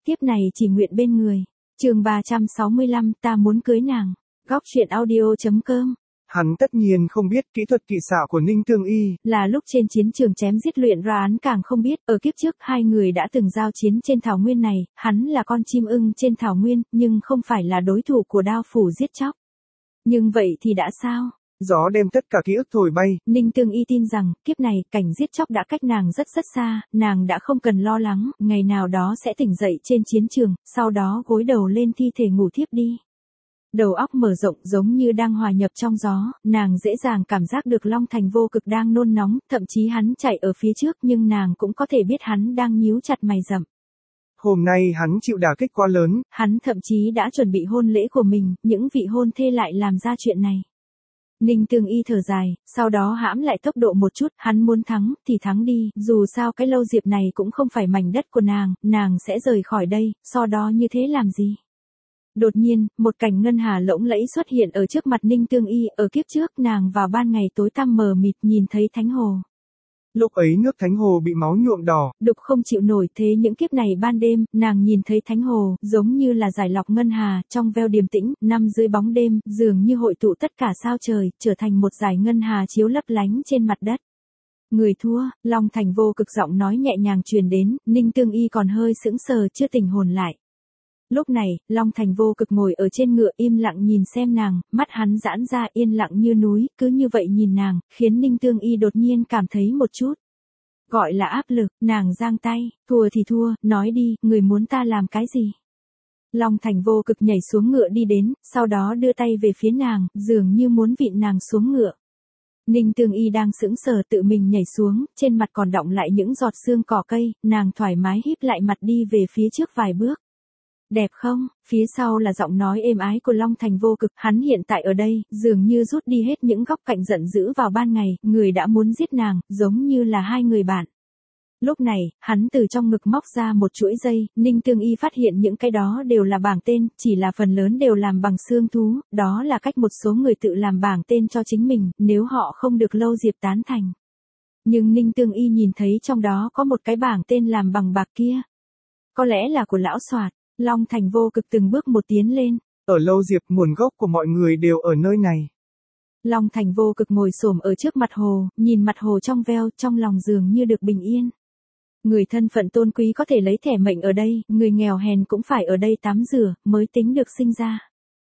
Tiếp này chỉ nguyện bên người. Chương 365, ta muốn cưới nàng. Góc truyện audio.com. Hắn tất nhiên không biết kỹ thuật kỵ xạ của Ninh Tương Y. Là lúc trên chiến trường chém giết luyện ra án càng không biết, ở kiếp trước hai người đã từng giao chiến trên thảo nguyên này, hắn là con chim ưng trên thảo nguyên, nhưng không phải là đối thủ của đao phủ giết chóc. Nhưng vậy thì đã sao? Gió đem tất cả ký ức thổi bay. Ninh Tương Y tin rằng, kiếp này, cảnh giết chóc đã cách nàng rất rất xa, nàng đã không cần lo lắng, ngày nào đó sẽ tỉnh dậy trên chiến trường, sau đó gối đầu lên thi thể ngủ thiếp đi. Đầu óc mở rộng giống như đang hòa nhập trong gió, nàng dễ dàng cảm giác được Long Thành Vô Cực đang nôn nóng, thậm chí hắn chạy ở phía trước nhưng nàng cũng có thể biết hắn đang nhíu chặt mày rậm. Hôm nay hắn chịu đả kích quá lớn. Hắn thậm chí đã chuẩn bị hôn lễ của mình, những vị hôn thê lại làm ra chuyện này. Ninh Tương Y thở dài, sau đó hãm lại tốc độ một chút, hắn muốn thắng, thì thắng đi, dù sao cái Lâu Diệp này cũng không phải mảnh đất của nàng sẽ rời khỏi đây, so đó như thế làm gì. Đột nhiên, một cảnh ngân hà lỗng lẫy xuất hiện ở trước mặt Ninh Tương Y, ở kiếp trước nàng vào ban ngày tối tăm mờ mịt nhìn thấy thánh hồ. Lúc ấy nước thánh hồ bị máu nhuộm đỏ. Đục không chịu nổi, thế những kiếp này ban đêm, nàng nhìn thấy thánh hồ, giống như là giải lọc ngân hà, trong veo điềm tĩnh, nằm dưới bóng đêm, dường như hội tụ tất cả sao trời, trở thành một dải ngân hà chiếu lấp lánh trên mặt đất. Người thua, Long Thành Vô Cực giọng nói nhẹ nhàng truyền đến, Ninh Tương Y còn hơi sững sờ chưa tỉnh hồn lại. Lúc này, Long Thành Vô Cực ngồi ở trên ngựa im lặng nhìn xem nàng, mắt hắn giãn ra yên lặng như núi, cứ như vậy nhìn nàng, khiến Ninh Tương Y đột nhiên cảm thấy một chút. Gọi là áp lực, nàng giang tay, thua thì thua, nói đi, người muốn ta làm cái gì? Long Thành Vô Cực nhảy xuống ngựa đi đến, sau đó đưa tay về phía nàng, dường như muốn vịn nàng xuống ngựa. Ninh Tương Y đang sững sờ tự mình nhảy xuống, trên mặt còn đọng lại những giọt sương cỏ cây, nàng thoải mái híp lại mặt đi về phía trước vài bước. Đẹp không? Phía sau là giọng nói êm ái của Long Thành Vô Cực, hắn hiện tại ở đây, dường như rút đi hết những góc cạnh giận dữ vào ban ngày, người đã muốn giết nàng, giống như là hai người bạn. Lúc này, hắn từ trong ngực móc ra một chuỗi dây, Ninh Tương Y phát hiện những cái đó đều là bảng tên, chỉ là phần lớn đều làm bằng xương thú, đó là cách một số người tự làm bảng tên cho chính mình, nếu họ không được Lâu Diệp tán thành. Nhưng Ninh Tương Y nhìn thấy trong đó có một cái bảng tên làm bằng bạc kia. Có lẽ là của lão Soạt. Long Thành Vô Cực từng bước một tiến lên. Ở Lâu Diệp nguồn gốc của mọi người đều ở nơi này. Long Thành Vô Cực ngồi xổm ở trước mặt hồ, nhìn mặt hồ trong veo, trong lòng dường như được bình yên. Người thân phận tôn quý có thể lấy thẻ mệnh ở đây, người nghèo hèn cũng phải ở đây tắm rửa, mới tính được sinh ra.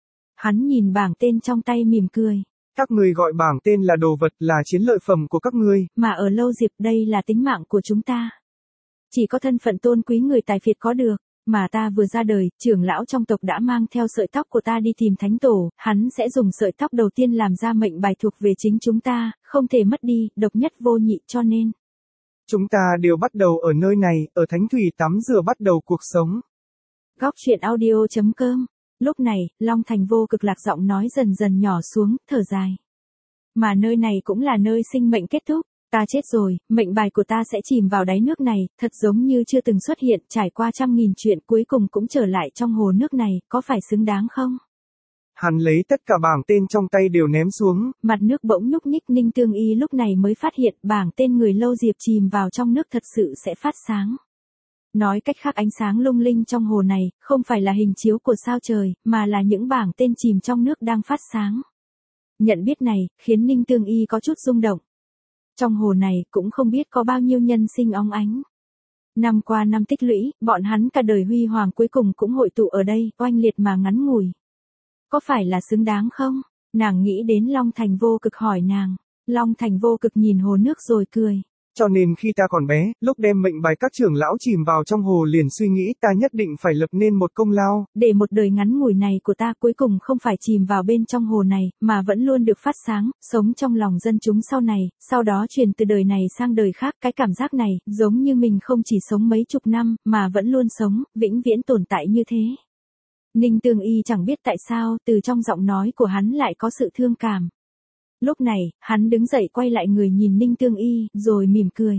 Hắn nhìn bảng tên trong tay mỉm cười. Các người gọi bảng tên là đồ vật, là chiến lợi phẩm của các ngươi. Mà ở Lâu Diệp đây là tính mạng của chúng ta. Chỉ có thân phận tôn quý người tài phiệt có được. Mà ta vừa ra đời, trưởng lão trong tộc đã mang theo sợi tóc của ta đi tìm thánh tổ, hắn sẽ dùng sợi tóc đầu tiên làm ra mệnh bài thuộc về chính chúng ta, không thể mất đi, độc nhất vô nhị cho nên. Chúng ta đều bắt đầu ở nơi này, ở thánh thủy tắm rửa bắt đầu cuộc sống. Góc truyện audio.com. Lúc này, Long Thành Vô Cực lạc giọng nói dần dần nhỏ xuống, thở dài. Mà nơi này cũng là nơi sinh mệnh kết thúc. Ta chết rồi, mệnh bài của ta sẽ chìm vào đáy nước này, thật giống như chưa từng xuất hiện, trải qua trăm nghìn chuyện cuối cùng cũng trở lại trong hồ nước này, có phải xứng đáng không? Hắn lấy tất cả bảng tên trong tay đều ném xuống. Mặt nước bỗng nhúc nhích, Ninh Tương Y lúc này mới phát hiện bảng tên người Lâu Diệp chìm vào trong nước thật sự sẽ phát sáng. Nói cách khác ánh sáng lung linh trong hồ này, không phải là hình chiếu của sao trời, mà là những bảng tên chìm trong nước đang phát sáng. Nhận biết này, khiến Ninh Tương Y có chút rung động. Trong hồ này cũng không biết có bao nhiêu nhân sinh óng ánh. Năm qua năm tích lũy, bọn hắn cả đời huy hoàng cuối cùng cũng hội tụ ở đây, oanh liệt mà ngắn ngủi. Có phải là xứng đáng không? Nàng nghĩ đến Long Thành Vô Cực hỏi nàng. Long Thành Vô Cực nhìn hồ nước rồi cười. Cho nên khi ta còn bé, lúc đem mệnh bài các trưởng lão chìm vào trong hồ liền suy nghĩ ta nhất định phải lập nên một công lao. Để một đời ngắn ngủi này của ta cuối cùng không phải chìm vào bên trong hồ này, mà vẫn luôn được phát sáng, sống trong lòng dân chúng sau này, sau đó truyền từ đời này sang đời khác. Cái cảm giác này, giống như mình không chỉ sống mấy chục năm, mà vẫn luôn sống, vĩnh viễn tồn tại như thế. Ninh Tương Y chẳng biết tại sao, từ trong giọng nói của hắn lại có sự thương cảm. Lúc này, hắn đứng dậy quay lại người nhìn Ninh Tương Y, rồi mỉm cười.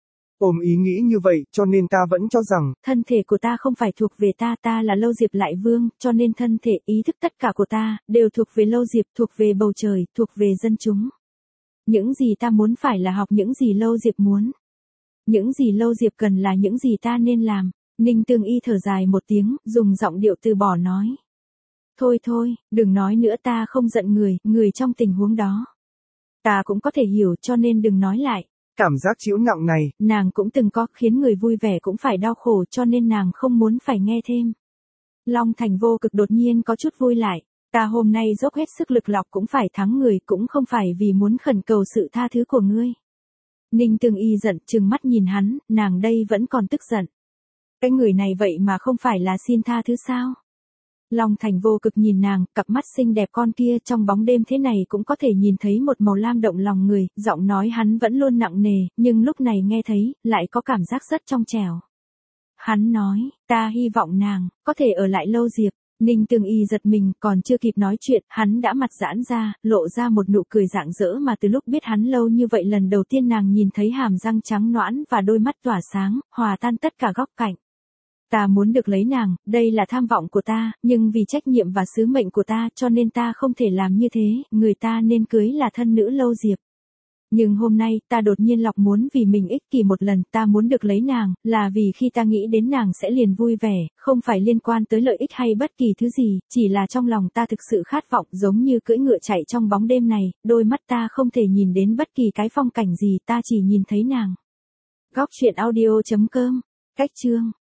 Ôm ý nghĩ như vậy, cho nên ta vẫn cho rằng, thân thể của ta không phải thuộc về ta, ta là Lâu Diệp Lại Vương, cho nên thân thể, ý thức tất cả của ta, đều thuộc về Lâu Diệp, thuộc về bầu trời, thuộc về dân chúng. Những gì ta muốn phải là học những gì Lâu Diệp muốn. Những gì Lâu Diệp cần là những gì ta nên làm. Ninh Tương Y thở dài một tiếng, dùng giọng điệu từ bỏ nói. Thôi thôi, đừng nói nữa, ta không giận người trong tình huống đó. Ta cũng có thể hiểu, cho nên đừng nói lại. Cảm giác chịu nặng này, nàng cũng từng có, khiến người vui vẻ cũng phải đau khổ, cho nên nàng không muốn phải nghe thêm. Long Thành Vô Cực đột nhiên có chút vui lại. Ta hôm nay dốc hết sức lực lọc cũng phải thắng người, cũng không phải vì muốn khẩn cầu sự tha thứ của ngươi. Ninh Tương Y giận trừng mắt nhìn hắn, nàng đây vẫn còn tức giận. Cái người này vậy mà không phải là xin tha thứ sao? Long Thành Vô Cực nhìn nàng, cặp mắt xinh đẹp con kia trong bóng đêm thế này cũng có thể nhìn thấy một màu lam động lòng người, giọng nói hắn vẫn luôn nặng nề, nhưng lúc này nghe thấy, lại có cảm giác rất trong trẻo. Hắn nói, ta hy vọng nàng, có thể ở lại lâu Diệp. Ninh Tương Y giật mình, còn chưa kịp nói chuyện, hắn đã mặt giãn ra, lộ ra một nụ cười rạng rỡ mà từ lúc biết hắn lâu như vậy lần đầu tiên nàng nhìn thấy hàm răng trắng nõn và đôi mắt tỏa sáng, hòa tan tất cả góc cạnh. Ta muốn được lấy nàng, đây là tham vọng của ta, nhưng vì trách nhiệm và sứ mệnh của ta cho nên ta không thể làm như thế, người ta nên cưới là thân nữ Lâu Diệp. Nhưng hôm nay, ta đột nhiên lọc muốn vì mình ích kỷ một lần, ta muốn được lấy nàng, là vì khi ta nghĩ đến nàng sẽ liền vui vẻ, không phải liên quan tới lợi ích hay bất kỳ thứ gì, chỉ là trong lòng ta thực sự khát vọng giống như cưỡi ngựa chạy trong bóng đêm này, đôi mắt ta không thể nhìn đến bất kỳ cái phong cảnh gì, ta chỉ nhìn thấy nàng. Góc truyện audio.com, cách chương.